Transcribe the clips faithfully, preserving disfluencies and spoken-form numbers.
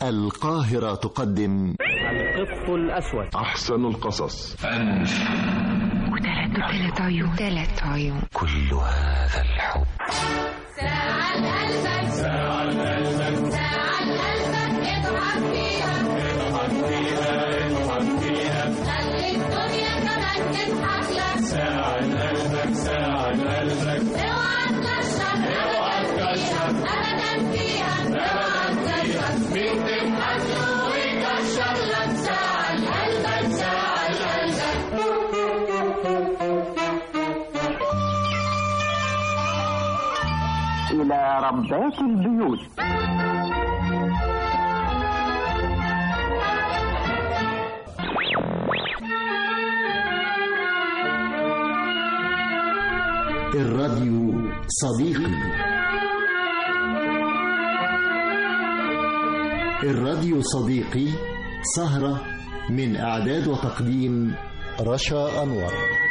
القاهرة تقدم القط الأسود، أحسن القصص، وثلاث عيون ثلاث عيون كل هذا الحب. ساعة قلبك ساعة قلبك ساعة قلبك اضحك فيها اضحك فيها اضحك فيها خلي الدنيا كمان تضحك لك. ساعة قلبك ساعة قلبك اوعى تكشف اوعى تكشف أبدا فيها اوعى تكشف مين تضحك له ويكشف لك. ساعة قلبك ساعة قلبك. إلى ربات البيوت. الراديو صديقي. الراديو صديقي سهرة من إعداد وتقديم رشا أنور.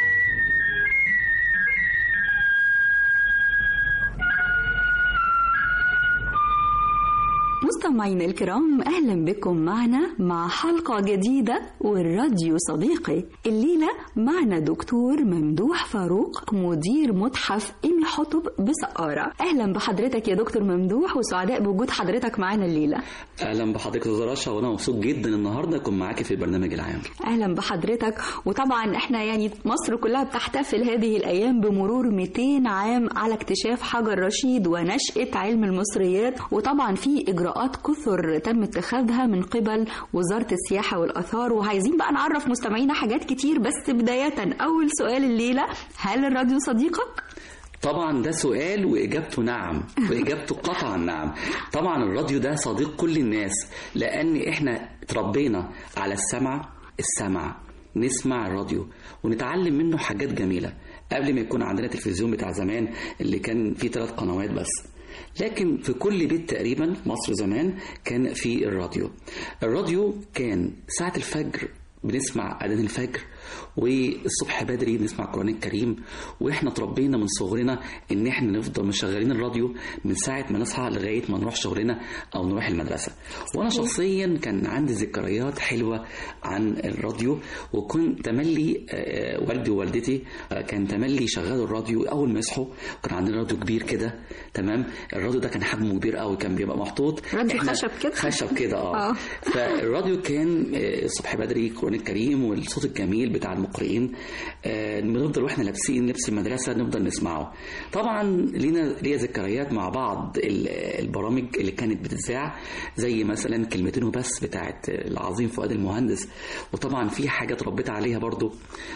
مستمعينا الكرام، أهلا بكم معنا مع حلقة جديدة والراديو صديقي. الليلة معنا دكتور ممدوح فاروق، مدير متحف إيمي حطب بسقارة. أهلا بحضرتك يا دكتور ممدوح، وسعداء بوجود حضرتك معنا الليلة. أهلا بحضرتك يا رشا، وأنا مبسوط جدا النهاردة أكون معاكي في البرنامج العام. أهلا بحضرتك. وطبعا إحنا يعني مصر كلها بتحتفل هذه الأيام بمرور مئتين عام على اكتشاف حجر رشيد ونشأة علم المصريات، وطبعا في إجراءات كثر تم اتخاذها من قبل وزارة السياحة والآثار، وعايزين بقى نعرف مستمعينا حاجات كتير. بس بداية أول سؤال الليلة، هل الراديو صديقك؟ طبعا ده سؤال وإجابته نعم، وإجابته قطعا نعم. طبعا الراديو ده صديق كل الناس، لأن إحنا تربينا على السمع السمع نسمع الراديو ونتعلم منه حاجات جميلة قبل ما يكون عندنا تلفزيون بتاع زمان اللي كان فيه ثلاث قنوات بس. لكن في كل بيت تقريبا في مصر زمان كان في الراديو. الراديو كان ساعة الفجر بنسمع أذان الفجر، والصبح بدري بنسمع القرآن الكريم، واحنا تربينا من صغرنا ان احنا نفضل مشغلين الراديو من ساعة ما نصحى لغاية ما نروح شغلنا او نروح المدرسة. وانا شخصيا كان عندي ذكريات حلوة عن الراديو، وكنت تملي والدي ووالدتي كان تملي يشغلوا الراديو اول ما يصحوا. كان عندنا راديو كبير كده، تمام. الراديو ده كان حجمه كبير قوي، كان بيبقى محطوط راديو خشب كده خشب كده اه فالراديو كان الصبح بدري القرآن الكريم والصوت الجميل بتاع المقرئين، آه بنفضل واحنا لابسين لبس المدرسه نفضل نسمعه. طبعا لينا ليا ذكريات مع بعض البرامج اللي كانت بتتذاع، زي مثلا كلمتين وبس بتاعت العظيم فؤاد المهندس. وطبعا في حاجه اتربيت عليها برضو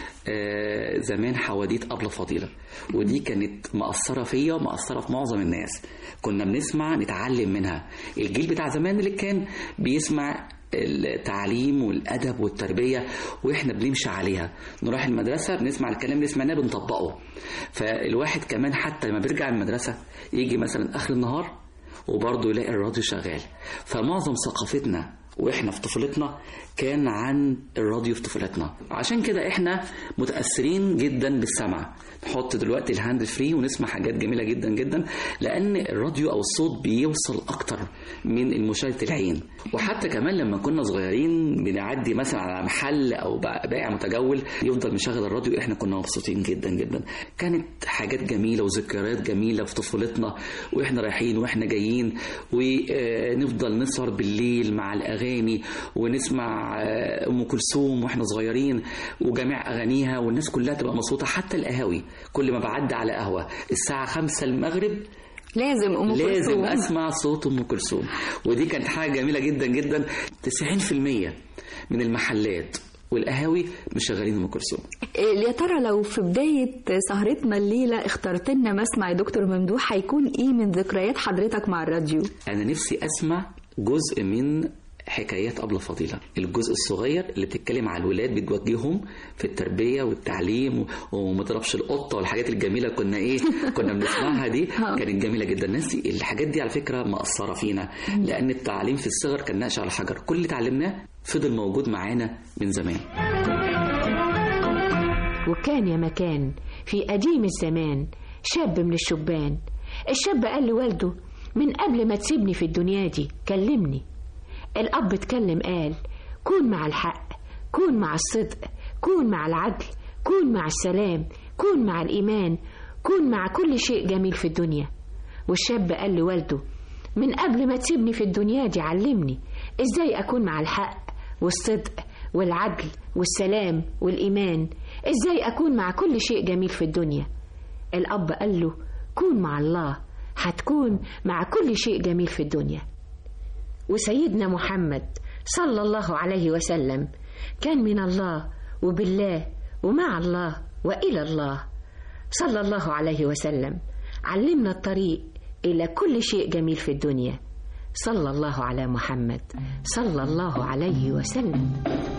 آه زمان، حواديت أبلة فضيلة، ودي كانت مأثرة فيا ومأثرة في معظم الناس. كنا بنسمع نتعلم منها. الجيل بتاع زمان اللي كان بيسمع التعليم والأدب والتربية وإحنا بنمشي عليها، نروح المدرسة بنسمع الكلام اللي سمعناه بنطبقه. فالواحد كمان حتى لما بيرجع المدرسة يجي مثلا آخر النهار وبرضه يلاقي الراديو شغال. فمعظم ثقافتنا وإحنا في طفولتنا كان عن الراديو في طفولتنا. عشان كده إحنا متأثرين جدا بالسمع. نحط دلوقتي الهاند فري ونسمع حاجات جميلة جدا جدا، لأن الراديو أو الصوت بيوصل أكتر من المشاهدة العين. وحتى كمان لما كنا صغيرين بنعدي مثلا على محل أو بائع متجول يفضل مشغل الراديو، إحنا كنا مبسوطين جدا جدا. كانت حاجات جميلة وذكريات جميلة في طفولتنا، وإحنا رايحين وإحنا جايين، ونفضل نسهر بالليل مع الأغاني ونسمع أم كلثوم وإحنا صغيرين وجميع أغانيها، والناس كلها تبقى مبسوطة. حتى القهاوي كل ما بعد على قهوة الساعة خمسة المغرب لازم أم كلثوم، لازم أسمع صوت أم كلثوم. ودي كانت حاجة جميلة جدا جدا. تسعين في المية من المحلات والقهاوي مشغلين أم كلثوم. يا ترى لو في بداية سهرتنا الليلة اخترت لنا مسمع يا دكتور ممدوح، هيكون إيه من ذكريات حضرتك مع الراديو؟ أنا نفسي أسمع جزء من حكايات أبلة فضيلة، الجزء الصغير اللي بتتكلم على الولاد بتوجههم في التربية والتعليم وما تضربش القطة والحاجات الجميلة كنا إيه كنا بنسمعها دي كانت جميلة جدا. الناس الحاجات دي على فكرة مأثرة فينا، لأن التعليم في الصغر كان نقش على حجر. كل اللي تعلمناه فضل موجود معانا من زمان. وكان يا مكان في قديم الزمان شاب من الشبان. الشاب قال لوالده: من قبل ما تسيبني في الدنيا دي كلمني. الأب اتكلم قال: كون مع الحق، كون مع الصدق، كون مع العدل، كون مع السلام، كون مع الإيمان، كون مع كل شيء جميل في الدنيا. والشاب قال لوالده: من قبل ما تسيبني في الدنيا دي علمني إزاي أكون مع الحق والصدق والعدل والسلام والإيمان، إزاي أكون مع كل شيء جميل في الدنيا. الأب قال له: كون مع الله، هتكون مع كل شيء جميل في الدنيا. وسيدنا محمد صلى الله عليه وسلم كان من الله وبالله ومع الله وإلى الله صلى الله عليه وسلم، علمنا الطريق إلى كل شيء جميل في الدنيا. صلى الله على محمد صلى الله عليه وسلم.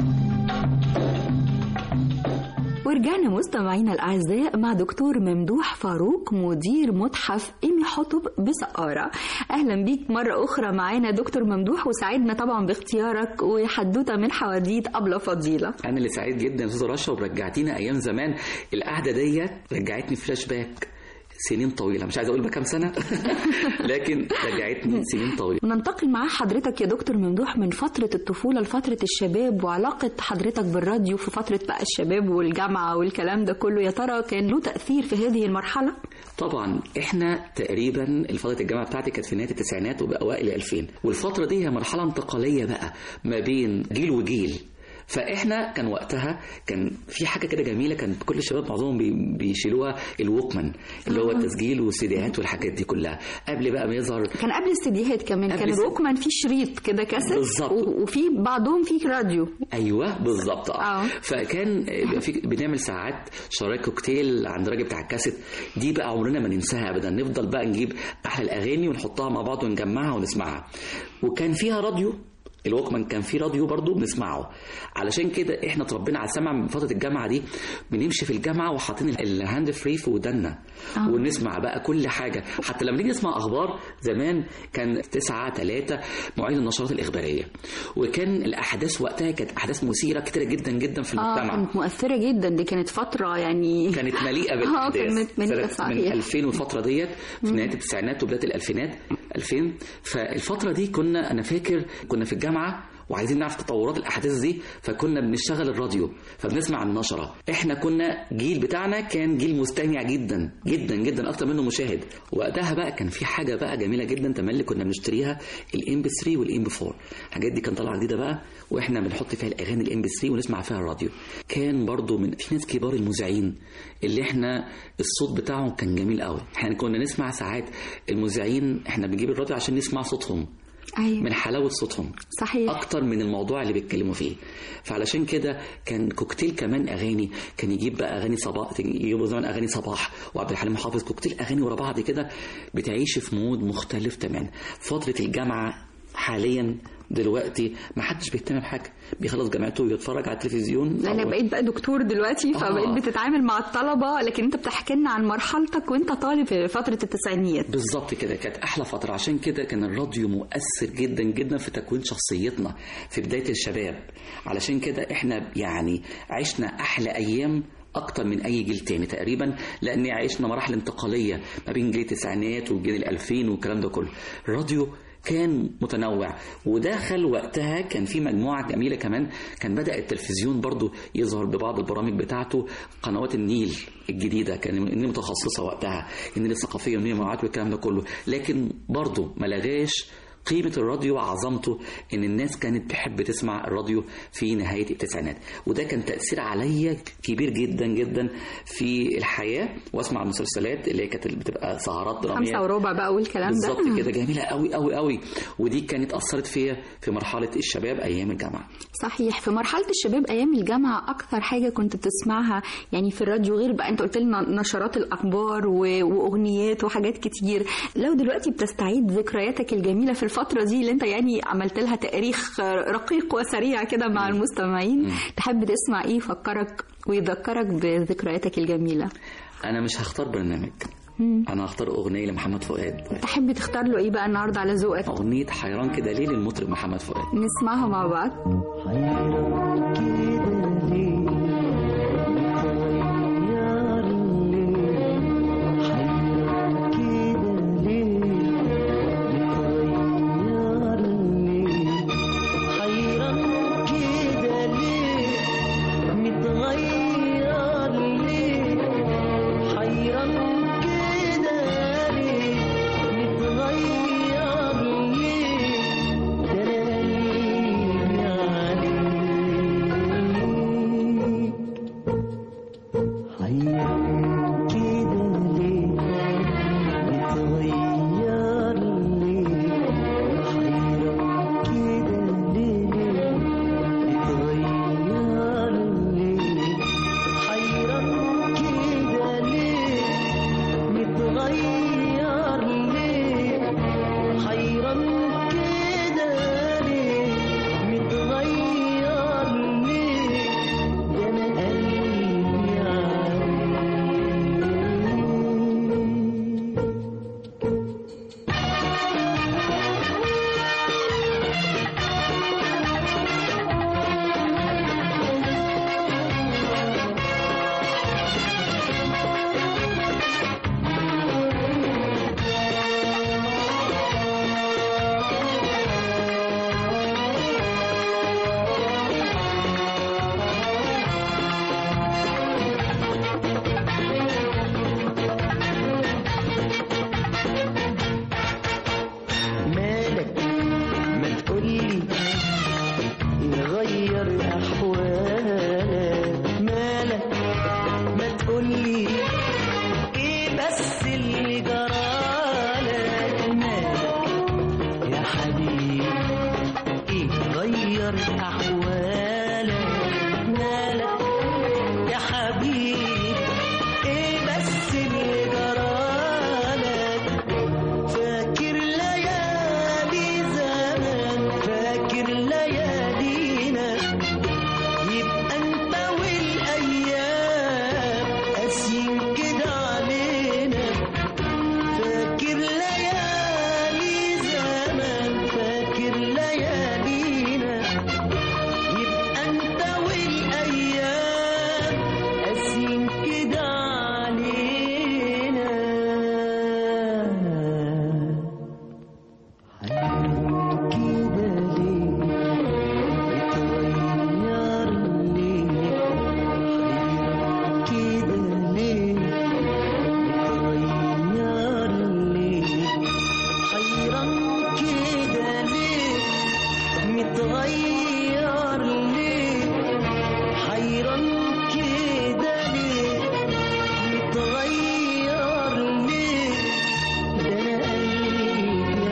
ورجعنا مستمعينا الأعزاء مع دكتور ممدوح فاروق، مدير متحف إيمي حطب بسقارة. أهلا بيك مرة أخرى معانا دكتور ممدوح، وسعدنا طبعا باختيارك وحدوتة من حواديت أبلة فضيلة. أنا اللي سعيد جدا يا أستاذة رشا، ورجعتينا أيام زمان. القعدة ديت رجعتني فلاش باك سنين طويلة، مش عايز أقول بكام سنة لكن رجعتني سنين طويلة. ننتقل مع حضرتك يا دكتور ممدوح من فترة الطفولة لفترة الشباب، وعلاقة حضرتك بالراديو في فترة بقى الشباب والجامعة والكلام ده كله، يا ترى كان له تأثير في هذه المرحلة؟ طبعا احنا تقريبا فترة الجامعة بتاعتي كانت في نهاية التسعينات وبأوائل الألفين، والفترة دي هي مرحلة انتقالية بقى ما بين جيل وجيل. فاحنا كان وقتها كان في حاجه كده جميله، كان كل الشباب معظمهم بيشيلوها الووكمان اللي هو التسجيل والسيديهات والحاجات دي كلها، قبل بقى ما يظهر. كان قبل السيديهات كمان كان الووكمان فيه شريط كده كاسيت بالظبط، وفي بعضهم فيه راديو. ايوه بالظبط. اه فكان في بنعمل ساعات شرايط كوكتيل عند الراجل بتاع الكاسيت دي، بقى عمرنا ما ننساها ابدا. نفضل بقى نجيب احلى الاغاني ونحطها مع بعض ونجمعها ونسمعها. وكان فيها راديو، الووكمان كان فيه راديو برضو بنسمعه. علشان كده احنا تربينا على السمع من فتره الجامعه دي، بنمشي في الجامعه وحاطين الهاند فري في ودنا آه. ونسمع بقى كل حاجه. حتى لما نيجي نسمع اخبار زمان كان تسعة ثلاثة مواعيد النشرات الاخباريه، وكان الاحداث وقتها كانت احداث مثيره كتيره جدا جدا في المجتمع. اه كانت مؤثره جدا، دي كانت فتره يعني كانت مليئه بالاحداث. آه من ألفين والفتره ديت في نهايه التسعينات وبدايه الالفينات ألفين. فالفتره دي كنا انا فاكر كنا في الجامعة وعايزين نعرف تطورات الأحداث دي، فكنا بنشتغل الراديو فبنسمع النشرة. احنا كنا جيل بتاعنا كان جيل مستمع جدا جدا جدا أكتر منه مشاهد. وقتها بقى كان في حاجة بقى جميلة جدا تملي كنا بنشتريها، الام بي ثري والام بي فور. الحاجات دي كان طالعة جديدة بقى، واحنا بنحط فيها الأغاني الام بي ثري ونسمع فيها الراديو. كان برضو من في ناس كبار المذيعين اللي احنا الصوت بتاعهم كان جميل قوي. احنا كنا نسمع ساعات المذيعين، احنا بنجيب الراديو عشان نسمع صوتهم. أيوة. من حلاوة صوتهم صحيح أكتر من الموضوع اللي بيتكلموا فيه. فعلشان كده كان كوكتيل كمان أغاني، كان يجيب بقى أغاني صباح، يجيبوا زمان أغاني صباح وعبد الحليم حافظ، كوكتيل أغاني ورا بعض كده بتعيش في مود مختلف تماما. فترة الجامعة حاليا دلوقتي ما حدش بيهتم بحاجه، بيخلص جامعته ويتفرج على التلفزيون. انا بقيت بقى دكتور دلوقتي، فبقيت آه. بتتعامل مع الطلبه، لكن انت بتحكي لنا عن مرحلتك وانت طالب في فتره التسعينيات. بالظبط كده، كانت احلى فتره. عشان كده كان الراديو مؤثر جدا جدا في تكوين شخصيتنا في بدايه الشباب. علشان كده احنا يعني عشنا احلى ايام أكتر من أي جيل تاني تقريبا، لأن عشنا مراحل انتقالية ما بين جيل التسعينات والجيل الألفين والكلام ده كله. الراديو كان متنوع، وداخل وقتها كان في مجموعة جميلة كمان. كان بدأ التلفزيون برضو يظهر ببعض البرامج بتاعته، قنوات النيل الجديدة كان النيل متخصصة وقتها، النيل الثقافية والنيل الموعات والكلام ده كله. لكن برضو ما لغاش قيمة الراديو وعظمته، إن الناس كانت بتحب تسمع الراديو في نهاية التسعينات. وده كان تأثير عليا كبير جدا جدا في الحياة، واسمع المسلسلات اللي هي كانت بتبقى سهرات درامية خمسة وربع بقى والكلام ده بالظبط كده، جميلة قوي قوي قوي. ودي كانت أثرت فيا في مرحلة الشباب أيام الجامعة. صحيح، في مرحلة الشباب أيام الجامعة أكثر حاجة كنت بتسمعها يعني في الراديو، غير بقى أنت قلت لنا نشرات الأخبار وأغنيات وحاجات كتير. لو دلوقتي بتستعيد ذكرياتك الجميلة في الفترة دي اللي انت يعني عملت لها تاريخ رقيق وسريع كده مع المستمعين، تحب تسمع ايه يفكرك ويذكرك بذكرياتك الجميلة؟ انا مش هختار برنامج، مم. انا هختار اغنية لمحمد فؤاد. تحب تختار له ايه بقى النهاردة على ذوقك؟ اغنية حيران كده ليه للمطرب محمد فؤاد. نسمعها مع بعض. حيران كده ليه غير أحوالك مالك يا حبيبي إيه بس اللي جرالك فاكر ليالي زمان فاكر ليالينا يبقى أنت والأيام قاسيين كده علينا فاكر ليالي زمان فاكر ليالينا يبقى أنت والأيام قاسيين كده علينا حيران كده ليه متغير ليه حيران كده ليه متغير ليه حيران كده ليه متغير ليه حيران كده ليه متغير ليه ده أنا قلبي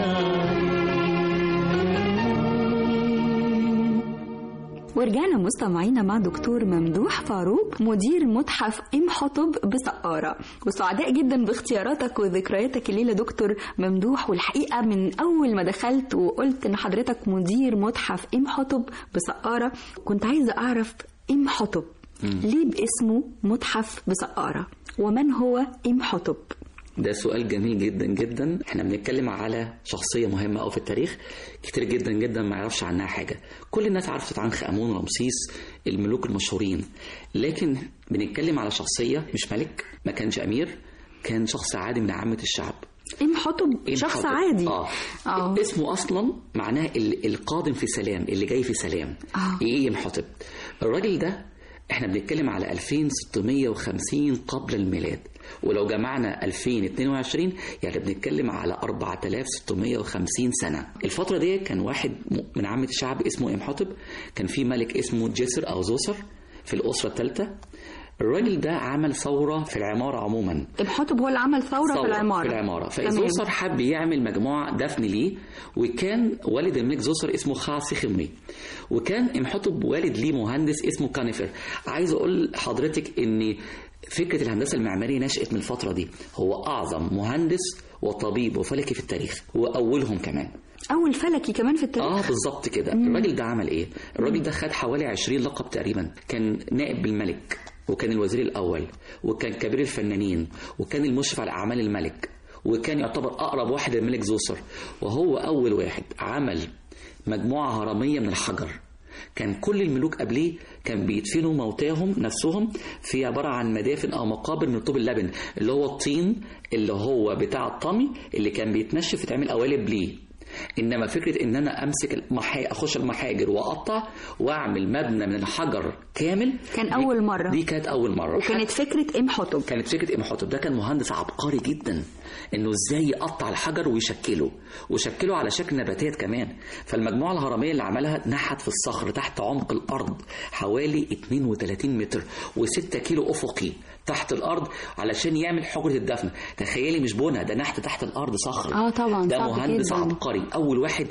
عليك ورجعنا مستمعينا مع دكتور ممدوح فاروق مدير متحف ام حطب بسقارة، وسعداء جدا باختياراتك وذكرياتك الليلة دكتور ممدوح. والحقيقة من أول ما دخلت وقلت إن حضرتك مدير متحف ام حطب بسقارة كنت عايزة أعرف ام حطب ليه باسمه متحف بسقارة، ومن هو ام حطب؟ ده سؤال جميل جدا جدا. احنا بنتكلم على شخصية مهمة أو في التاريخ كتير جدا جدا ما يعرفش عنها حاجة. كل الناس عرفت عنخ آمون ورمسيس الملوك المشهورين، لكن بنتكلم على شخصية مش ملك، ما كانش أمير، كان شخص عادي من عامة الشعب. ام حطب شخص حطب. عادي. آه. آه. اسمه أصلا معناه ال- القادم في سلام، اللي جاي في سلام. آه. إيه ام حطب؟ الراجل ده احنا بنتكلم على ألفين وستمية وخمسين قبل الميلاد، ولو جمعنا ألفين واثنين وعشرين يعني بنتكلم على أربعة آلاف وستمية وخمسين سنة. الفترة دي كان واحد من عامة الشعب اسمه امحطب، كان في ملك اسمه جسر أو زوسر في الأسرة الثالثة. الراجل ده عمل ثورة في العمارة عموما. امحطب هو اللي عمل ثورة, ثورة في العمارة في العمارة فزوسر حب يعمل مجموعة دفن ليه، وكان والد الملك زوسر اسمه خاصي خمري، وكان امحطب والد ليه مهندس اسمه كانيفر. عايز أقول حضرتك إن فكرة الهندسة المعمارية نشأت من الفترة دي. هو أعظم مهندس وطبيب وفلكي في التاريخ، وأولهم كمان أول فلكي كمان في التاريخ. اه بالظبط كده. الراجل ده عمل ايه؟ الراجل ده خد حوالي عشرين لقب تقريبا. كان نائب بالملك، وكان الوزير الأول، وكان كبير الفنانين، وكان المشرف على أعمال الملك، وكان يعتبر أقرب واحد للملك زوسر. وهو أول واحد عمل مجموعة هرمية من الحجر. كان كل الملوك قبليه كان بيدفنوا موتاهم نفسهم في عبارة عن مدافن أو مقابر من طوب اللبن، اللي هو الطين اللي هو بتاع الطمي اللي كان بيتنشف وتعمل قوالب ليه. إنما فكرة إن أنا أمسك المحا... أخش المحاجر وأقطع وأعمل مبنى من الحجر كامل كان أول مرة. دي كانت أول مرة، وكانت فكرة امحطب. كانت فكرة امحطب. ده كان مهندس عبقري جدا، إنه إزاي يقطع الحجر ويشكله وشكله على شكل نباتات كمان. فالمجموعة الهرمية اللي عملها نحت في الصخر تحت عمق الأرض حوالي اثنين وثلاثين متر وستة كيلو أفقي تحت الأرض علشان يعمل حجرة الدفن. تخيلي مش بنا، ده نحت تحت الأرض صخر. آه طبعا ده مهندس جداً. عبقري، أول واحد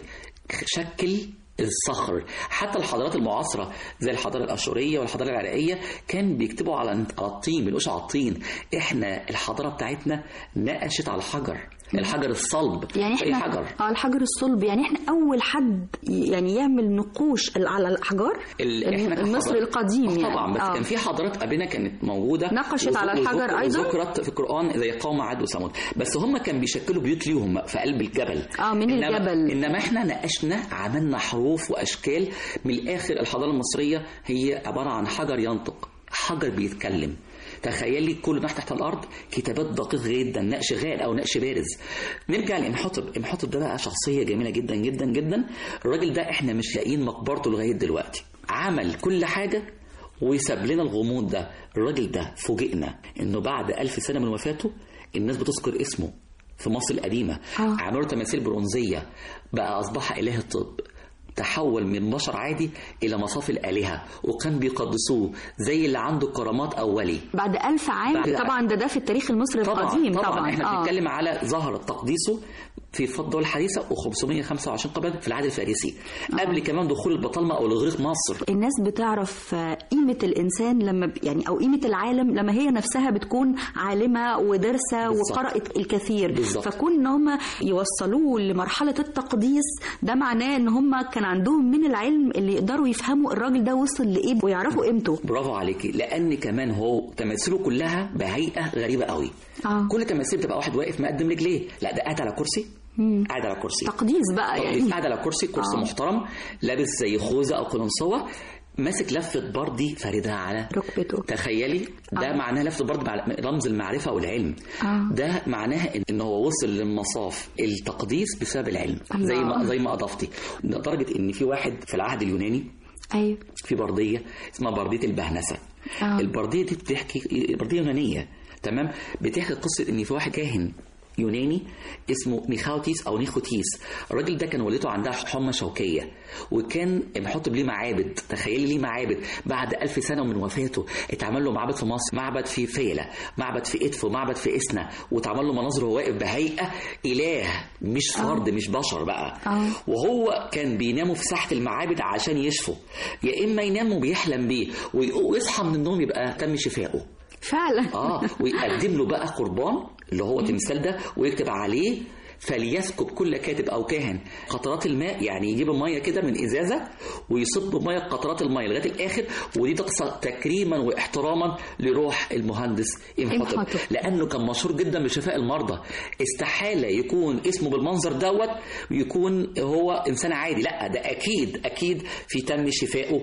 شكل الصخر. حتى الحضارات المعاصرة زي الحضارة الأشورية والحضارة العراقية كان بيكتبوا على على الطين، بينقشوا على الطين. احنا الحضارة بتاعتنا نقشت على الحجر، الحجر الصلب. يعني احنا حجر اه الحجر الصلب. يعني احنا اول حد يعني يعمل نقوش على الاحجار المصري القديم يعني. طبعا بس آه. كان في حضارات قبلنا كانت موجوده نقشت على الحجر ايضا، وذكرت في القران زي قوم عاد وثمود، بس هم كان بيشكلوا بيوت ليهم في قلب الجبل. اه من إنما الجبل. انما احنا نقشنا، عملنا حروف واشكال. من الاخر الحضاره المصريه هي عباره عن حجر ينطق، حجر بيتكلم. تخيلي كل ناحية تحت الأرض كتابات دقيق جدا، نقش غال أو نقش بارز. نرجع لامحطب. امحطب ده بقى شخصية جميلة جدا جدا جدا. الراجل ده احنا مش لاقيين مقبرته لغاية دلوقتي. عمل كل حاجة ويساب لنا الغموض ده. الراجل ده فوجئنا انه بعد ألف سنة من وفاته الناس بتذكر اسمه في مصر القديمة. آه. عملوا تماثيل برونزية، بقى أصبح إله الطب. تحول من بشر عادي إلى مصاف الآلهة، وكان بيقدسوه زي اللي عنده كرامات أولي. بعد ألف عام طبعا. ده ده في التاريخ المصري طبعًا القديم. طبعا, طبعا احنا آه. بنتكلم على ظهر تقديسه في الدول الحديثه وخمسمية وخمسة وعشرين قبل في العهد الفارسي، قبل كمان دخول البطالمه او الاغريق مصر. الناس بتعرف قيمه الانسان لما يعني او قيمه العالم لما هي نفسها بتكون عالمه ودارسه وقرأت الكثير. بالزبط. فكون ان هم يوصلوه لمرحله التقديس ده معناه ان هم كان عندهم من العلم اللي يقدروا يفهموا الراجل ده وصل لايه ويعرفوا قيمته. برافو عليكي، لان كمان هو تماثيله كلها بهيئه غريبه قوي. آه. كل تماثيل بتبقى واحد واقف مقدم رجليه، لا ده قاعد على كرسي، مم. قاعد على كرسي تقديس بقى يعني، قاعد على كرسي كرسي آه. محترم، لابس زي خوذه او قلنسوه، ماسك لفه بردي فاردها على ركبته. تخيلي ده آه. معناه لفه برد رمز المعرفه والعلم. آه. ده معناه ان هو وصل للمصاف التقديس بسبب العلم. الله. زي ما زي ما اضفتي، لدرجه ان في واحد في العهد اليوناني ايوه في برديه اسمها برديه البهنسه. آه. البرديه دي بتحكي، برديه يونانيه تمام، بتحكي قصه ان في واحد كاهن يوناني اسمه نيخاوتيس او نيخوتيس. الراجل ده كان والدته عندها حمى شوكيه، وكان بيحط ليه معابد. تخيلي ليه معابد بعد ألف سنه من وفاته. اتعمل له معبد في مصر، معبد في فيلة، معبد في إدفو، معبد في إسنا، واتعمل له مناظر وهو واقف بهيئه اله مش فرد. أوه. مش بشر بقى. أوه. وهو كان بيناموا في ساحه المعابد عشان يشفوا، يا اما ينام وبيحلم بيه ويصحى من النوم يبقى تم شفائه فعلا. اه ويقدم له بقى قربان اللي هو تمثال ده، ويكتب عليه فليسكب كل كاتب او كاهن قطرات الماء. يعني يجيب الميه كده من ازازه ويصب ميه قطرات الميه لغايه الاخر، ودي تقصى تكريما واحتراما لروح المهندس إمحوتب، لانه كان مشهور جدا بشفاء المرضى. استحاله يكون اسمه بالمنظر دوت ويكون هو انسان عادي، لا ده اكيد اكيد في تم شفائه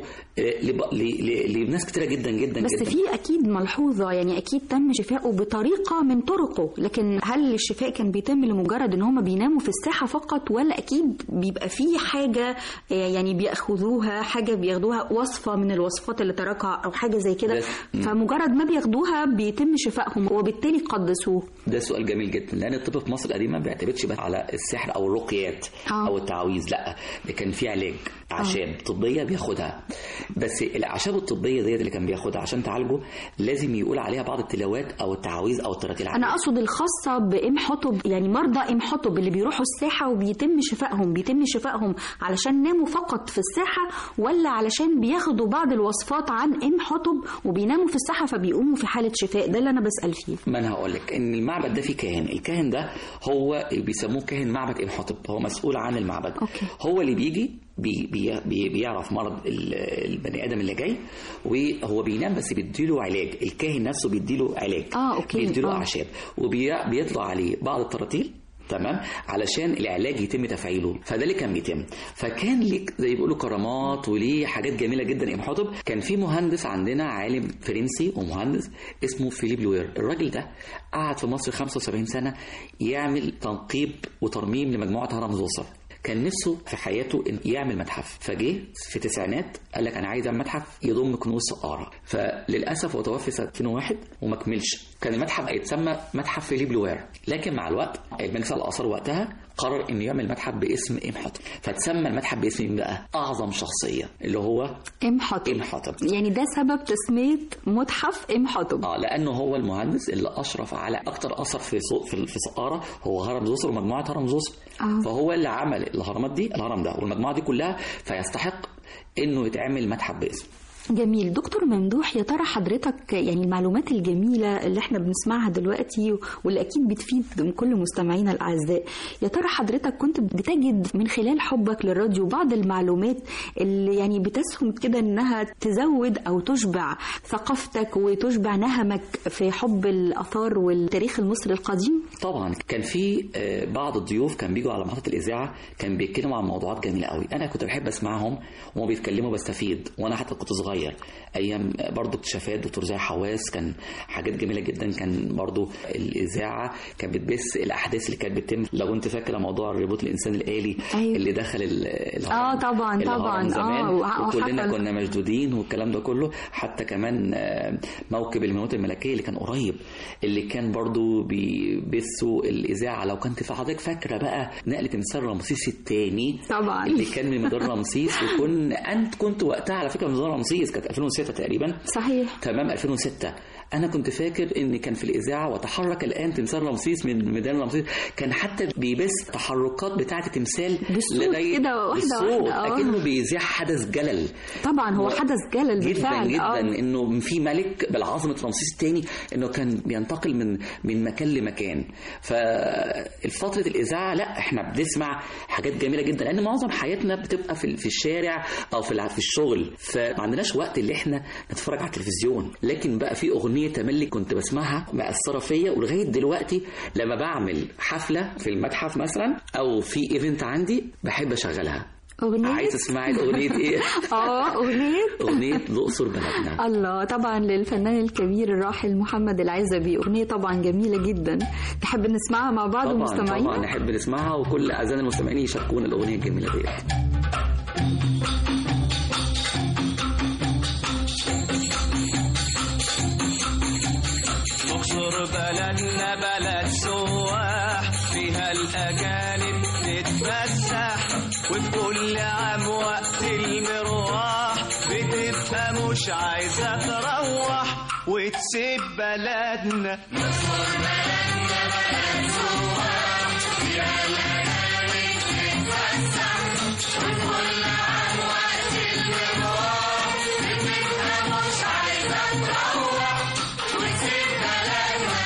لناس كتيره جدا جدا بس جدا. في اكيد ملحوظه، يعني اكيد تم شفائه بطريقه من طرقه، لكن هل الشفاء كان بيتم لمجرد ان هم بيناموا في الساحه فقط، ولا اكيد بيبقى في حاجه يعني بياخذوها، حاجه بياخدوها وصفه من الوصفات اللي تركها او حاجه زي كده، فمجرد ما بياخدوها بيتم شفائهم وبالتالي قدسوه؟ ده سؤال جميل جدا، لان الطب في مصر القديمه ما بيعتمدش بس على السحر او الرقيات آه. او التعويذ، لا ده كان في علاج اعشاب آه. طبيه بياخدها. بس الاعشاب الطبيه ديت اللي كان بياخدها عشان تعالجه لازم يقول عليها بعض التلاوات او التعاويذ او التراتيل. انا اقصد الخاصه بإمحوتب، يعني مرضى إمحوتب اللي بيروحوا الساحه وبيتم شفائهم، بيتم شفائهم علشان ناموا فقط في الساحه، ولا علشان بياخدوا بعض الوصفات عن إمحوتب وبيناموا في الساحه فبيقوموا في حاله شفاء؟ ده اللي انا بسال فيه. ما انا هقول لك ان المعبد ده فيه كاهن، الكاهن ده هو بيسموه كاهن معبد إمحوتب، هو مسؤول عن المعبد. أوكي. هو اللي بيجي بي بي بيعرف مرض البني ادم اللي جاي، وهو بينام بس بيديله علاج. الكاهن نفسه بيديله علاج، اه اوكي، بيديله آه. اعشاب وبيطلع عليه بعض التراتيل تمام علشان العلاج يتم تفعيله. فده اللي كان بيتم، فكان ليه زي بيقولوا كرامات وليه حاجات جميله جدا إمحوتب. كان في مهندس عندنا عالم فرنسي ومهندس اسمه فيليب لوير. الراجل ده قعد في مصر خمسة وسبعين سنه يعمل تنقيب وترميم لمجموعه هرم زوسر. كان نفسه في حياته إن يعمل متحف، فجه في التسعينات قال لك انا عايز اعمل متحف يضم كنوز سقارة. فللاسف هو توفى سنه ألفين وواحد وما كملش. كان المتحف هيتسمى متحف فيليب لوير، لكن مع الوقت المجلس الاثار وقتها قرر انه يعمل متحف باسم إمحوتب، فتسمى المتحف باسم مين بقى؟ اعظم شخصيه اللي هو إمحوتب. إمحوتب يعني ده سبب تسميه متحف إمحوتب. اه لانه هو المهندس اللي اشرف على اكتر اثر في في في سقاره هو هرم زوسر ومجموعه هرم زوسر. آه. فهو اللي عمل الهرمات دي، الهرم ده والمجموعه دي كلها، فيستحق انه يتعمل متحف باسم. جميل. دكتور ممدوح، يا ترى حضرتك يعني المعلومات الجميلة اللي احنا بنسمعها دلوقتي واللي أكيد بتفيد من كل مستمعينا الأعزاء، يا ترى حضرتك كنت بتجد من خلال حبك للراديو بعض المعلومات اللي يعني بتسهم كده إنها تزود أو تشبع ثقافتك وتشبع نهمك في حب الآثار والتاريخ المصري القديم؟ طبعا كان في بعض الضيوف كان بيجوا على محطة الإذاعة كان بيتكلموا عن موضوعات جميلة قوي، أنا كنت بحب أسمعهم وهم بيتكلموا بستفيد، وأنا حتى كنت صغير ايام برضو اكتشافات دكتور زي حواس، كان حاجات جميله جدا. كان برضو الاذاعه كانت بتبث الاحداث اللي كانت بتتم. لو انت فاكره موضوع الريبوت الانسان الالي أيوة. اللي دخل اه طبعا طبعا اه وكلنا كنا مشدودين والكلام ده كله. حتى كمان موكب الموت الملكيه اللي كان قريب اللي كان برضو بيبثوا الاذاعه. لو كنت في حضرتك فاكره بقى نقله تمثال رمسيس الثاني طبعا اللي كان من مدار رمسيس، وكن انت كنت وقتها على فكره من مدار رمسيس رمسيس كانت ألفين وستة تقريبا. صحيح. تمام ألفين وستة. انا كنت فاكر ان كان في الاذاعه وتحرك الان تمثال رمسيس من ميدان رمسيس، كان حتى بيبث تحركات بتاعه التمثال بالصوت كده واحده واحده، اكنه بيذيع حدث جلل. طبعا هو حدث جلل بالفعل جدا أوه. جدا انه في ملك بالعظمه رمسيس الثاني، انه كان بينتقل من من مكان لمكان. فالفتره الاذاعه لا احنا بنسمع حاجات جميله جدا، لان معظم حياتنا بتبقى في في الشارع او في في الشغل، فما عندناش وقت اللي احنا نتفرج على التلفزيون. لكن بقى في اغنيه تملي كنت بسمعها مأثره فيا، ولغايه دلوقتي لما بعمل حفله في المتحف مثلا او في ايفنت عندي بحب اشغلها. أغنية؟ عايز تسمعي أغنية إيه؟ اه أغنية أغنية الأقصر بلدنا. الله، طبعا للفنان الكبير الراحل محمد العزبي، أغنية طبعا جميلة جدا. نحب نسمعها مع بعض المستمعين؟ طبعا نحب نسمعها، وكل أعزائنا المستمعين يشاركونا الأغنية الجميلة ديت. الأقصر بلدنا بلد سواح، فيها الأجانب تتفسح، وفي كل عام وقت المروح بتبقى مش عايزة تروح وتسيب بلدنا. الأقصر بلدنا بلد سواح، فيها الأجانب تتفسح، وفي كل عام وقت المروح بتبقى مش عايزة تروح وتسيب بلدنا.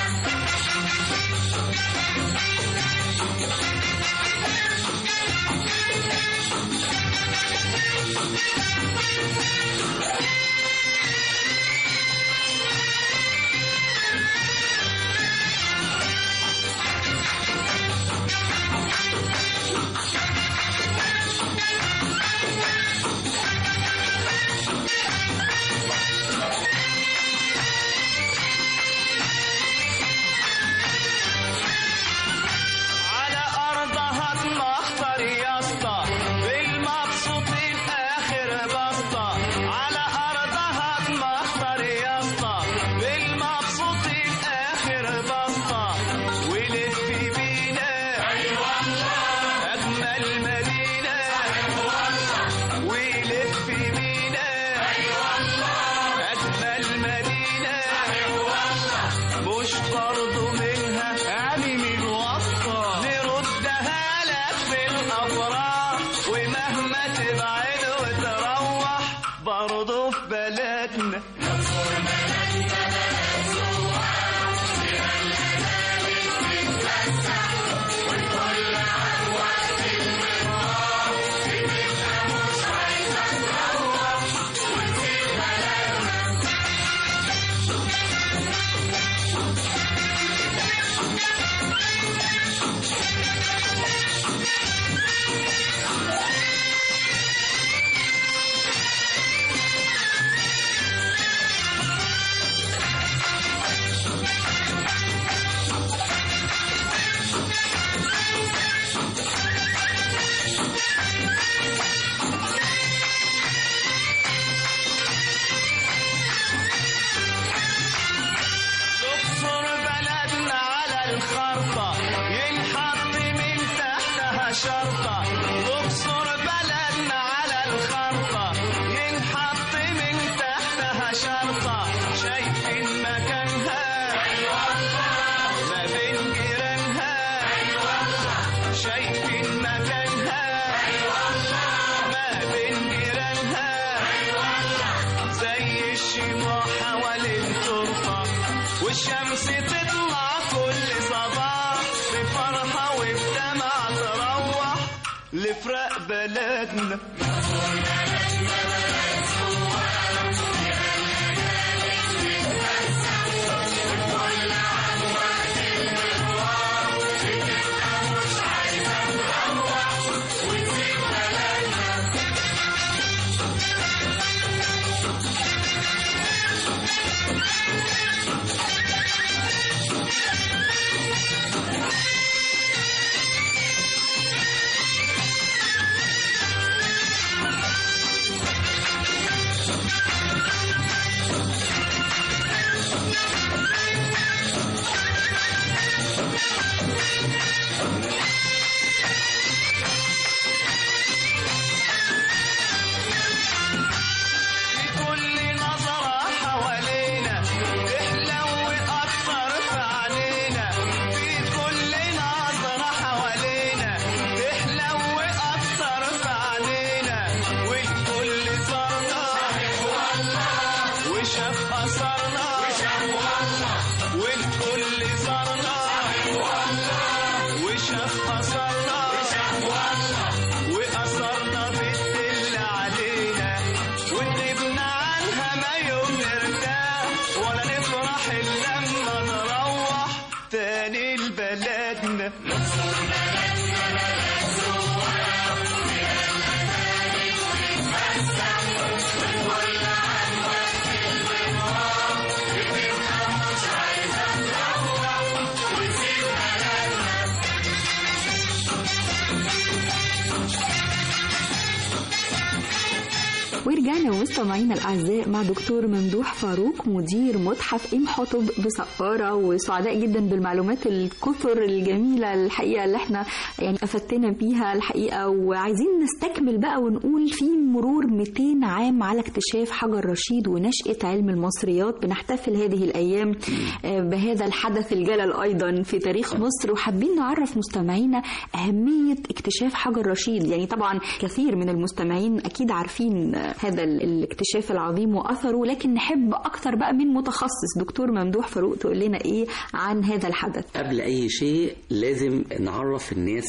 والشمس تطلع كل صباح بفرحة وبدمع تروح لفراق بلدنا. ورجعنا مستمعينا الأعزاء مع دكتور ممدوح فاروق مدير متحف إمحطب بسقارة، وسعداء جدا بالمعلومات الكثر الجميلة الحقيقة اللي احنا يعني أفدتنا بيها الحقيقة. وعايزين نستكمل بقى ونقول في مرور مئتين عام على اكتشاف حجر رشيد ونشأة علم المصريات، بنحتفل هذه الأيام بهذا الحدث الجلل أيضا في تاريخ مصر، وحابين نعرف مستمعينا أهمية اكتشاف حجر رشيد. يعني طبعا كثير من المستمعين أكيد عارفين هذا الاكتشاف العظيم وأثره، لكن نحب أكثر بقى من متخصص. دكتور ممدوح فاروق تقول لنا إيه عن هذا الحدث؟ قبل أي شيء لازم نعرف الناس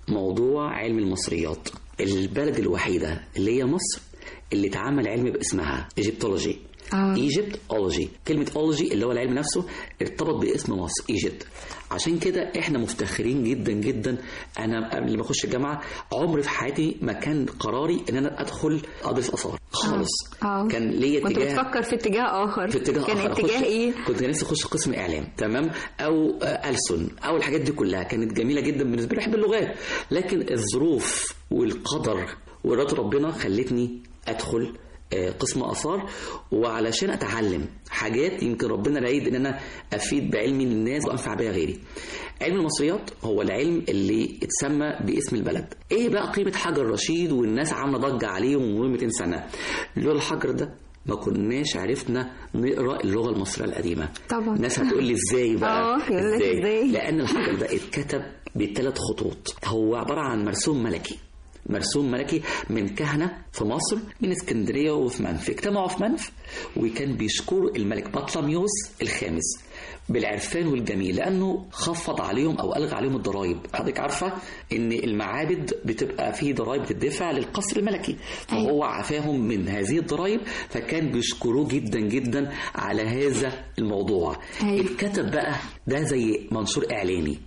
موضوع علم المصريات. البلد الوحيدة اللي هي مصر اللي اتعمل علم باسمها إيجيبتولوجي. ايجيبتولوجي، كلمة اولوجي اللي هو العلم نفسه ارتبط باسم مصر ايجيبت. عشان كده احنا مفتخرين جدا جدا. انا قبل ما اخش الجامعة عمري في حياتي ما كان قراري ان انا ادخل ادرس اثار خالص. أوه. كان ليا اتجاه، كنت بتفكر في اتجاه اخر. في اتجاه كان آخر. اتجاه ايه؟ كنت نفسي اخش قسم اعلام، تمام، او ألسن او الحاجات دي كلها كانت جميلة جدا بالنسبة لي، بحب اللغات. لكن الظروف والقدر وإرادة ربنا خلتني ادخل قسم آثار، وعلشان أتعلم حاجات يمكن ربنا رايد إن أنا أفيد بعلمي للناس وأنفع بها غيري. علم المصريات هو العلم اللي اتسمى باسم البلد. إيه بقى قيمة حجر رشيد والناس عاملة ضجة عليه ومرور مئتين سنة؟ لولا الحجر ده ما كناش عرفنا نقرأ اللغة المصرية القديمة. طبعا الناس هتقول لي إزاي بقى؟ إزاي؟ إزاي؟ لأن الحجر ده اتكتب بثلاث خطوط. هو عبارة عن مرسوم ملكي، مرسوم ملكي من كهنة في مصر من اسكندرية وفي منف. اجتمعوا في منف وكان بيشكروا الملك بطلميوس الخامس بالعرفان والجميل لأنه خفض عليهم أو ألغى عليهم الضرائب. حضرتك عارفة إن المعابد بتبقى فيه ضرائب بتدفع للقصر الملكي، فهو عفاهم من هذه الضرائب، فكان بيشكروه جدا جدا على هذا الموضوع. اتكتب بقى ده زي منشور إعلاني.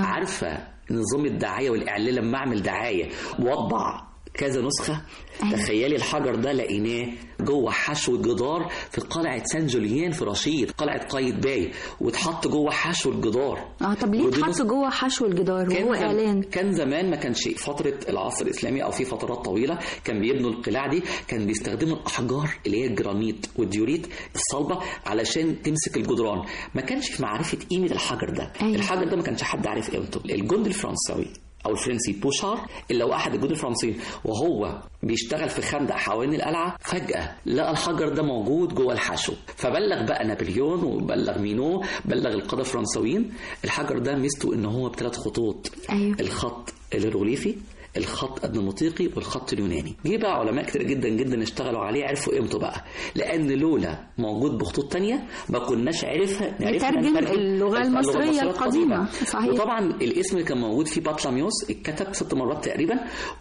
عارفة نظام الدعاية والإعلان لما أعمل دعاية وأطبع كذا نسخة؟ تخيلي الحجر ده لقيناه جوه حشو جدار في قلعة سان جوليان في رشيد، قلعة قايتباي، واتحط جوه حشو الجدار. اه طب ليه اتحط جوه حشو الجدار وهو اعلان؟ كان زمان ما كانش فترة العصر الإسلامي أو في فترات طويلة كان بيبنوا القلاع دي، كان بيستخدموا الأحجار اللي هي الجرانيت والديوريت الصلبة علشان تمسك الجدران. ما كانش في معرفة قيمة الحجر ده. أيوة. الحجر ده ما كانش حد عارف قيمته. الجندي الفرنساوي او الفرنسي بوشار اللي هو احد الجنود الفرنسيين وهو بيشتغل في خندق حوالين القلعه، فجاه لقى الحجر ده موجود جوه الحشو، فبلغ بقى نابليون وبلغ مينو، بلغ القاده الفرنسويين. الحجر ده ميزته ان هو بثلاث خطوط. أيوه. الخط الهيروغليفي، الخط الدنماركي، والخط اليوناني. جه بقى علماء كتير جدا جدا اشتغلوا عليه، عرفوا قيمته بقى، لان لولا موجود بخطوط تانية ما كناش عرفها نترجم اللغه المصريه القديمه. صحيح. وطبعا الاسم اللي كان موجود فيه بطلميوس اتكتب ست مرات تقريبا،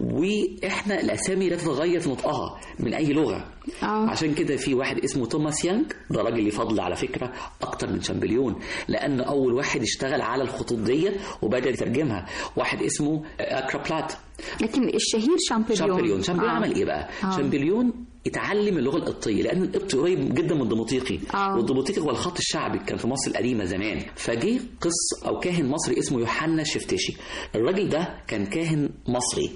واحنا الاسامي لا تتغير في نطقها من اي لغه. أوه. عشان كده في واحد اسمه توماس يانج، ده راجل ليه فضل على فكره اكتر من شامبليون، لان اول واحد اشتغل على الخطوط دي وبدا يترجمها. واحد اسمه اكرابلات. لكن الشهير شامبليون. شامبليون شامبليون آه. عمل ايه بقى؟ آه. شامبليون اتعلم اللغه القبطيه، لان القبطي قريب جدا من الدموطيقي. آه. والدموطيقي هو الخط الشعبي كان في مصر القديمه زمان. فجه قس او كاهن مصري اسمه يوحنا شفتشي. الراجل ده كان كاهن مصري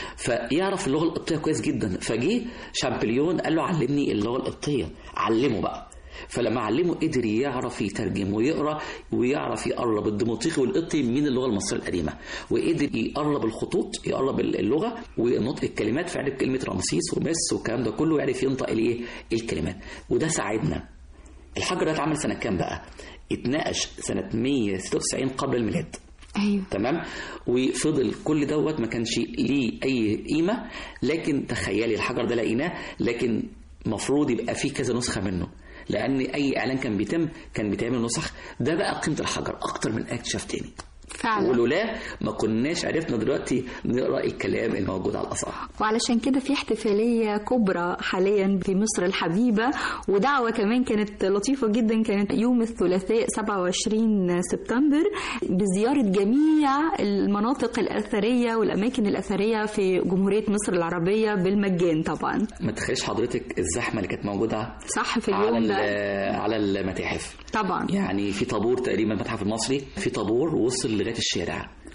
فيعرف اللغه القبطيه كويس جدا. فجه شامبليون قال له علمني اللغه القبطيه، علمه بقى. فلما علمه قدر يعرف يترجم ويقرا ويعرف يقرب الدموطيقي والقبطي من اللغه المصريه القديمه، وقدر يقرب الخطوط، يقرب اللغه ونطق الكلمات، فعرف كلمه رمسيس ومس والكلام ده كله، ويعرف ينطق الايه الكلمات، وده ساعدنا. الحجر ده اتعمل سنه كام بقى؟ اتناقش سنه مية وستة وتسعين قبل الميلاد. أيوه. تمام. وفضل كل دوت ما كانش ليه اي قيمه، لكن تخيلي الحجر ده لقيناه، لكن مفروض يبقى فيه كذا نسخه منه، لأن أي إعلان كان بيتم كان بيتعمل نسخ. ده بقى قيمة الحجر أكتر من اكتشاف تاني فعلا. ولولا ما كناش عرفنا دلوقتي نقرأ الكلام الموجود على الآثار. وعلشان كده في احتفالية كبرى حاليا في مصر الحبيبة، ودعوة كمان كانت لطيفة جدا، كانت يوم الثلاثاء سبعة وعشرين سبتمبر بزيارة جميع المناطق الأثرية والأماكن الأثرية في جمهورية مصر العربية بالمجان طبعا. ما تخيلش حضرتك الزحمة اللي كانت موجودة صح في اليوم على ده على المتاحف طبعا. يعني في طابور تقريبا المتحف المصري، في طابور وصل لغاية الشارع.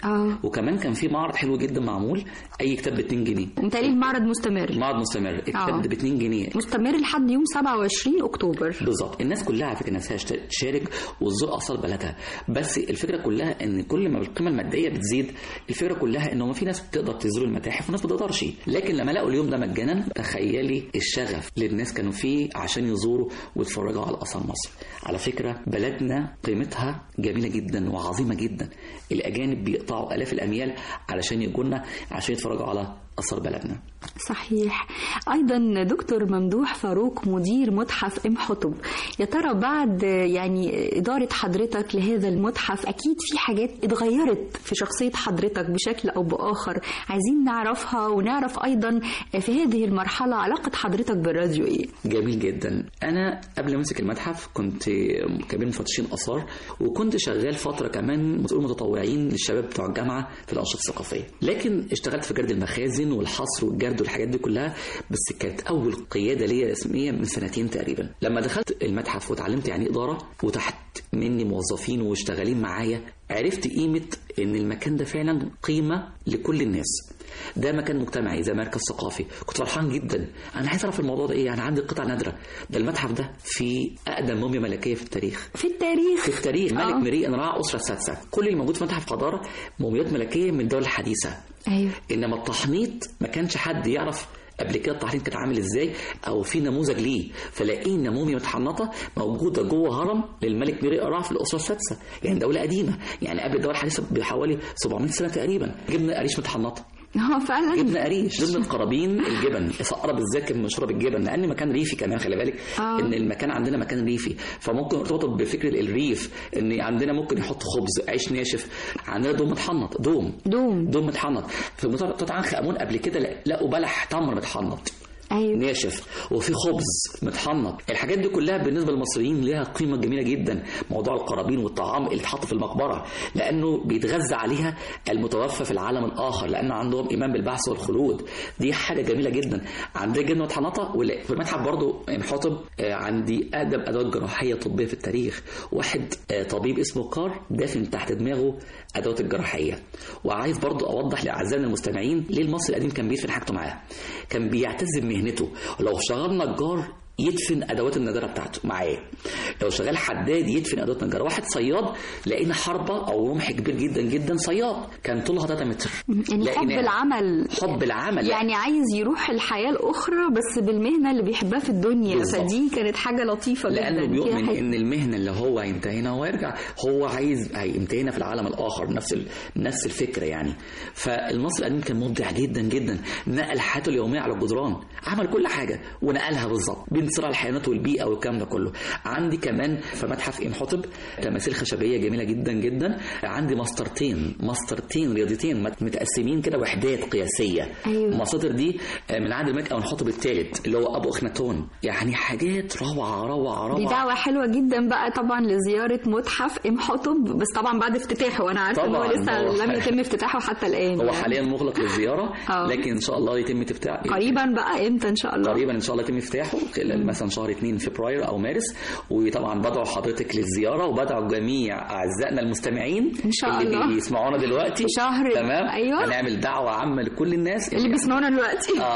اه وكمان كان في معرض حلو جدا معمول، اي كتاب ب اتنين جنيه. ومتهيألي المعرض مستمر. معرض مستمر، الكتاب ب اتنين جنيه مستمر لحد يوم سبعة وعشرين اكتوبر بالظبط. الناس كلها على فكره نفسها تشارك وتزور اثار بلدها، بس الفكره كلها ان كل ما القيمه الماديه بتزيد، الفكره كلها انه في ناس بتقدر تزور المتاحف وناس ما بتقدرش. لكن لما لقوا اليوم ده مجانا، تخيلي الشغف اللي الناس كانوا فيه عشان يزوروا ويتفرجوا على اثار مصر. على فكره بلدنا قيمتها جميله جدا وعظيمه جدا، الاجانب بيقطعوا الاف الاميال علشان يجوا لنا عشان يتفرجوا على أثر بلدنا. صحيح. أيضا دكتور ممدوح فاروق مدير متحف إم حطب، يا ترى بعد يعني إدارة حضرتك لهذا المتحف أكيد في حاجات اتغيرت في شخصية حضرتك بشكل أو بآخر، عايزين نعرفها ونعرف أيضا في هذه المرحلة علاقة حضرتك بالراديو إيه؟ جميل جدا. أنا قبل ما أمسك المتحف كنت كبير مفتشين آثار، وكنت شغال فترة كمان مسؤول متطوعين للشباب بتوع الجامعة في الأنشطة الثقافية، لكن اشتغلت في جرد المخازن والحصر والجرد والحاجات دي كلها، بس كانت اول قياده ليا رسميه من سنتين تقريبا. لما دخلت المتحف وتعلمت يعني اداره، وتحت مني موظفين واشتغالين معايا، عرفت قيمه ان المكان ده فعلا قيمه لكل الناس. ده مكان مجتمعي زي مركز ثقافي. كنت فرحان جدا، انا عايز اعرف الموضوع ده ايه، انا عندي قطع نادره. ده المتحف ده في اقدم موميا ملكيه في التاريخ في التاريخ في التاريخ ملك آه. ميري انراع اسره السادسه. كل اللي موجود في متحف قداره موميات ملكيه من الدول الحديثه. ايوه. انما التحنيط ما كانش حد يعرف قبل كده التحنيط كان عامل ازاي او في نموذج ليه، فلاقينا موميا متحنطه موجوده جوه هرم للملك ميري انراع في الاسره السادسه، يعني دوله قديمه، يعني قبل الدوله الحديثه بحوالي سبعمية سنه تقريبا. جبنا قريش متحنطه، اه فعلا جبنا قريش ضمن القرابين. الجبن الصقره بالذات كان مشهوره بالجبن، لان مكان ريفي كمان. خلي بالك آه. ان المكان عندنا مكان ريفي، فممكن ارتبط بفكره الريف، ان عندنا ممكن يحط خبز عيش ناشف. عندنا دوم متحنط، دوم دوم دوم متحنط. في توت عنخ امون قبل كده لقوا بلح تمر متحنط أيوة. ناشف، وفي خبز متحنط. الحاجات دي كلها بالنسبه للمصريين ليها قيمه جميله جدا. موضوع القرابين والطعام اللي اتحط في المقبره، لانه بيتغذى عليها المتوفى في العالم الاخر، لان عندهم ايمان بالبعث والخلود. دي حاجه جميله جدا. عندنا جبنه متحنطه. في المتحف برضو انحطب عندي اقدم ادوات جراحيه طبيه في التاريخ. واحد طبيب اسمه كار دافن تحت دماغه ادوات الجراحيه. وعايز برضو اوضح لاعزائنا المستمعين ليه المصري القديم كان بيدفن حاجته معاه. كان بيعتز بمهنته. ولو شغال نجار يدفن ادوات النجاره بتاعته معاه، لو شغال حداد يدفن ادوات النجاره. واحد صياد لقينا حربه او رمح كبير جدا جدا صياد كان طولها ثلاثة متر. يعني حب العمل، حب العمل يعني عايز يروح الحياه الاخرى بس بالمهنه اللي بيحبها في الدنيا بالزبط. فدي كانت حاجه لطيفه جدا، لانه بيؤمن ان المهنه اللي هو هينتهينا هو يرجع، هو عايز هينتهينا في العالم الاخر. نفس ال... نفس الفكره يعني. فالمصري القديم كان مبدع جدا جدا، نقل حياته اليوميه على الجدران، عمل كل حاجه ونقلها بالظبط بين صراع الحيوانات والبيئه والكلام ده كله. عندي كمان في متحف ام حطب تماثيل خشبيه جميله جدا جدا. عندي مسطرتين مسطرتين رياضيتين متقسمين كده وحدات قياسيه. أيوة. المساطر دي من عند الملك ام حطب الثالث اللي هو ابو اخناتون. يعني حاجات روعه روعه روعه. دي دعوه حلوه جدا بقى طبعا لزياره متحف ام حطب، بس طبعا بعد افتتاحه، وانا عارفه ان هو لسه لم يتم افتتاحه حتى الان. هو يعني. حاليا مغلق للزياره أوه. لكن ان شاء الله يتم افتتاحه قريبا. بقى امتى ان شاء الله؟ قريبا ان شاء الله يتم افتتاحه خلال مثلا شهر اتنين فبراير او مارس. وطبعا بدعو حضرتك للزياره، وبدعو جميع اعزائنا المستمعين ان شاء اللي الله بيسمعونا دلوقتي شهر. تمام. ايوه هنعمل دعوه عامه لكل الناس اللي بيسمعونا دلوقتي اه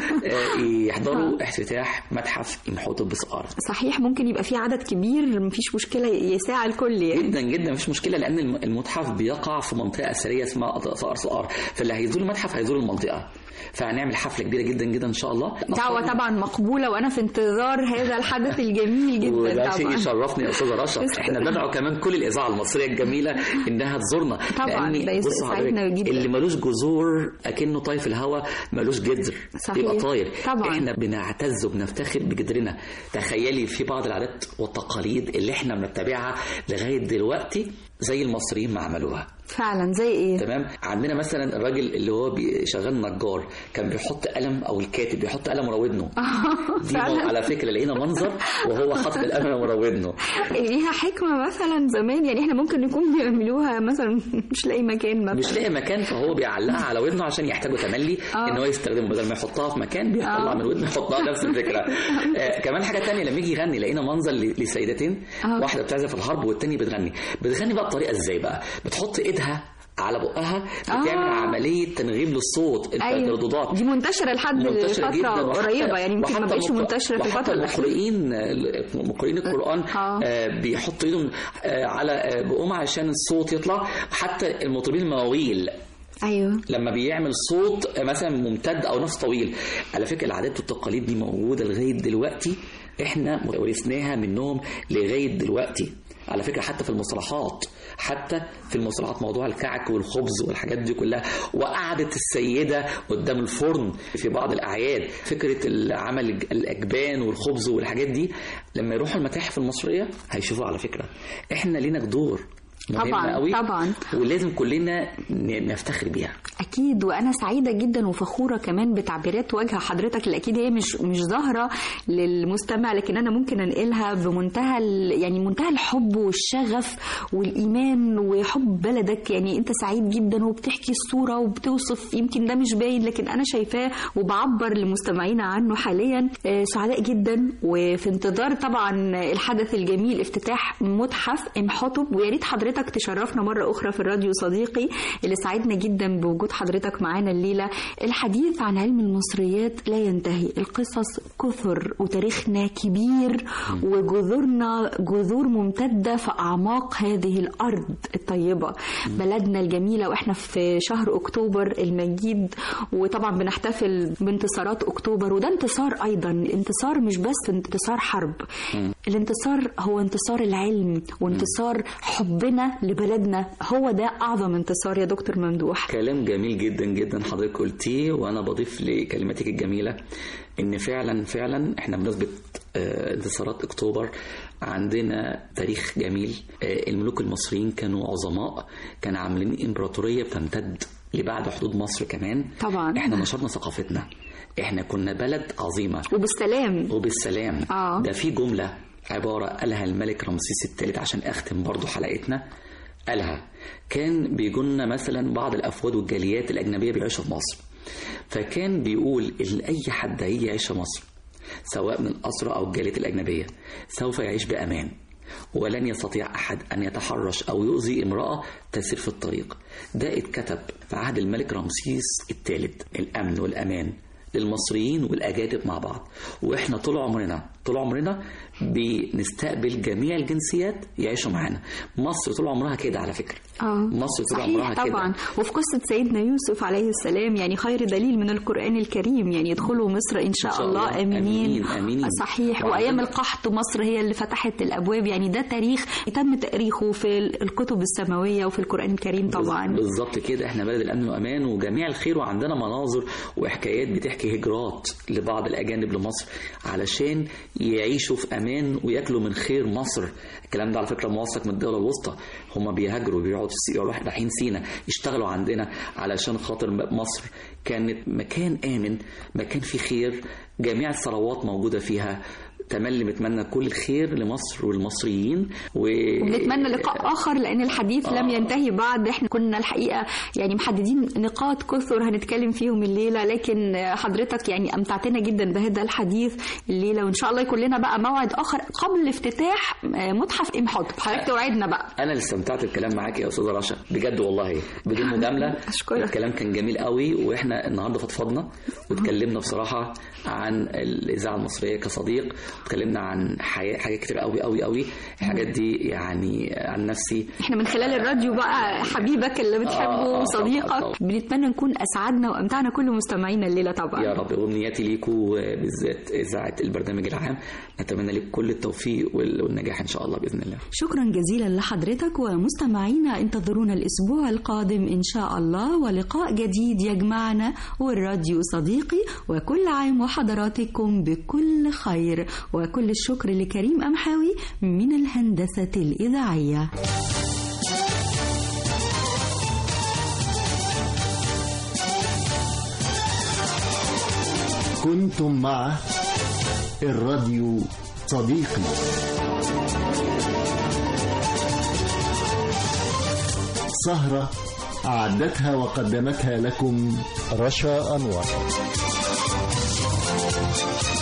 اه يحضروا افتتاح متحف ام حطب بسقارة. صحيح. ممكن يبقى في عدد كبير، مفيش مشكله، يساع الكل يعني. جدا جدا مفيش مشكله، لان المتحف بيقع في منطقه اثريه اسمها سقارة. فاللي هيزور المتحف هيزور المنطقه. فهنعمل حفله كبيره جدا جدا ان شاء الله. دعوه طبعا مقبوله، وانا في انتظار هذا الحدث الجميل جدا. وده شيء يشرفني يا استاذه رشا. احنا بندعو كمان كل الاذاعه المصريه الجميله انها تزورنا، طبعا لان اللي ملوش جذور اكنه طاير في الهواء ملوش جذر، يبقى طاير. طبعا. احنا بنعتز وبنفتخر بجذرنا. تخيلي في بعض العادات والتقاليد اللي احنا بنتبعها لغايه دلوقتي زي المصريين ما عملوها فعلا. زي ايه؟ تمام. عندنا مثلا الراجل اللي هو شغال نجار كان بيحط قلم، او الكاتب بيحط قلم ورا ودنه. دي على فكره لقينا منظر وهو حاطط القلم ورا ودنه. ليها حكمه مثلا زمان، يعني احنا ممكن نكون بيعملوها مثلا مش لاقي مكان مثلا مش لاقي مكان فهو بيعلقها على ودنه عشان يحتاجوا تملي ان هو يستخدمه، بدل ما يحطها في مكان بيطلع من ودنه يحطها. نفس الفكره. آه كمان حاجه تانية لما يجي يغني لقينا منظر لسيدتين، واحده بتعزف الحرب والتانيه بتغني. بتغني بقى بطريقه ازاي بقى؟ بتحط ايدها على بقها بتعمل آه. عمليه تنغيم للصوت الترددات. دي منتشره لحد فتره قريبه يعني ممكن ما بقتش منتشره في الفتره الاخيره. المقرئين مقرئين القران آه. آه بيحطوا ايدهم آه على بقهم عشان الصوت يطلع. حتى المطربين المواويل ايوه لما بيعمل صوت مثلا ممتد او نفس طويل. على فكره العادات والتقاليد دي موجوده لغايه دلوقتي، احنا ورثناها منهم لغايه دلوقتي. على فكره حتى في المصطلحات حتى في المصطلحات موضوع الكعك والخبز والحاجات دي كلها، وقعدت السيده قدام الفرن في بعض الاعياد، فكره عمل الاجبان والخبز والحاجات دي. لما يروحوا المتاحف المصريه هيشوفوا على فكره احنا لينا جذور طبعا قوي طبعا، ولازم كلنا نفتخر بيها. اكيد، وانا سعيده جدا وفخوره كمان بتعبيرات وجه حضرتك اللي اكيد هي مش مش ظاهره للمستمع، لكن انا ممكن انقلها بمنتهى يعني منتهى الحب والشغف والايمان وحب بلدك. يعني انت سعيد جدا وبتحكي الصوره وبتوصف، يمكن ده مش باين لكن انا شايفاه وبعبر لمستمعينا عنه حاليا. سعداء جدا وفي انتظار طبعا الحدث الجميل افتتاح متحف امحطب، ويا ريت حضرتك تشرفنا مرة أخرى في الراديو صديقي، اللي سعدنا جدا بوجود حضرتك معانا الليلة. الحديث عن علم المصريات لا ينتهي، القصص كثر وتاريخنا كبير وجذورنا جذور ممتدة في أعماق هذه الأرض الطيبة، بلدنا الجميلة. وإحنا في شهر أكتوبر المجيد، وطبعا بنحتفل بانتصارات أكتوبر، وده انتصار أيضا، انتصار مش بس انتصار حرب، الانتصار هو انتصار العلم وانتصار حبنا لبلدنا، هو ده أعظم انتصار يا دكتور ممدوح. كلام جميل جدا جدا حضرتك قلتيه، وأنا بضيف لكلماتك الجميلة إن فعلا فعلا إحنا بمناسبة انتصارات أكتوبر عندنا تاريخ جميل. الملوك المصريين كانوا عظماء، كان عاملين إمبراطورية بتمتد لبعد حدود مصر كمان. طبعا إحنا نشرنا ثقافتنا، إحنا كنا بلد عظيمة وبالسلام وبالسلام آه. ده في جملة عبارة قالها الملك رمسيس الثالث عشان أختم برضو حلقتنا، قالها كان بيجونا مثلا بعض الأفواد والجاليات الأجنبية بيعيشوا في مصر، فكان بيقول إن أي حد هيجي يعيش في مصر سواء من الأسرة أو الجاليات الأجنبية سوف يعيش بأمان، ولن يستطيع أحد أن يتحرش أو يؤذي امرأة تسير في الطريق. ده اتكتب في عهد الملك رمسيس الثالث، الأمن والأمان للمصريين والأجانب مع بعض. وإحنا طول عمرنا طول عمرنا بنستقبل جميع الجنسيات يعيشوا معانا. مصر طول عمرها كده على فكرة. آه. مصر طول عمرها كده طبعا. وفي قصة سيدنا يوسف عليه السلام يعني خير دليل من القرآن الكريم، يعني يدخلوا مصر إن شاء, إن شاء الله, الله آمنين. أمينين, أمينين. صحيح. وأيام القحط مصر هي اللي فتحت الأبواب، يعني ده تاريخ تم تاريخه في الكتب السماوية وفي القرآن الكريم طبعا. بالظبط كده، احنا بلد الأمن وأمان وجميع الخير، وعندنا مناظر وحكايات بتحكي هجرات لبعض الأجانب لمصر علشان يعيشوا في أمان ويأكلوا من خير مصر. الكلام ده على فكرة موثق من الدولة الوسطى، هم بيهاجروا بيقعدوا يروحوا رايحين سينا يشتغلوا عندنا علشان خاطر مصر كانت مكان آمن، مكان فيه خير، جميع الثروات موجودة فيها. تملي بنتمنى كل الخير لمصر والمصريين و... ونتمنى لقاء آخر لأن الحديث آه. لم ينتهي بعد. احنا كنا الحقيقة يعني محددين نقاط كثر هنتكلم فيهم الليلة، لكن حضرتك يعني أمتعتنا جدا بهذا الحديث الليلة، وإن شاء الله يكون لنا بقى موعد آخر قبل افتتاح متحف امحطب. حضرتك توعدنا بقى. أنا اللي استمتعت الكلام معاك يا أستاذة رشا بجد والله بدون مجاملة. أشكرك. الكلام كان جميل قوي، وإحنا النهاردة فضفضنا واتكلمنا بصراحة عن الإذاعة المصرية كصديق، اتكلمنا عن حياة حاجات كتير قوي قوي قوي. الحاجات دي يعني عن نفسي احنا من خلال الراديو بقى حبيبك اللي بتحبه وصديقك بنتمنى نكون أسعدنا وأمتعنا كل مستمعينا الليلة طبعا يا رب. وامنياتي ليكوا بالذات إذاعة البرنامج العام، نتمنى لك كل التوفيق والنجاح إن شاء الله بإذن الله. شكرا جزيلا لحضرتك، ومستمعينا انتظرونا الأسبوع القادم إن شاء الله، ولقاء جديد يجمعنا والراديو صديقي، وكل عام وحضراتكم بكل خير، وكل الشكر لكريم أمحاوي من الهندسة الإذاعية. كنتم مع الراديو صديقي، سهرة أعدتها وقدمتها لكم رشا أنور.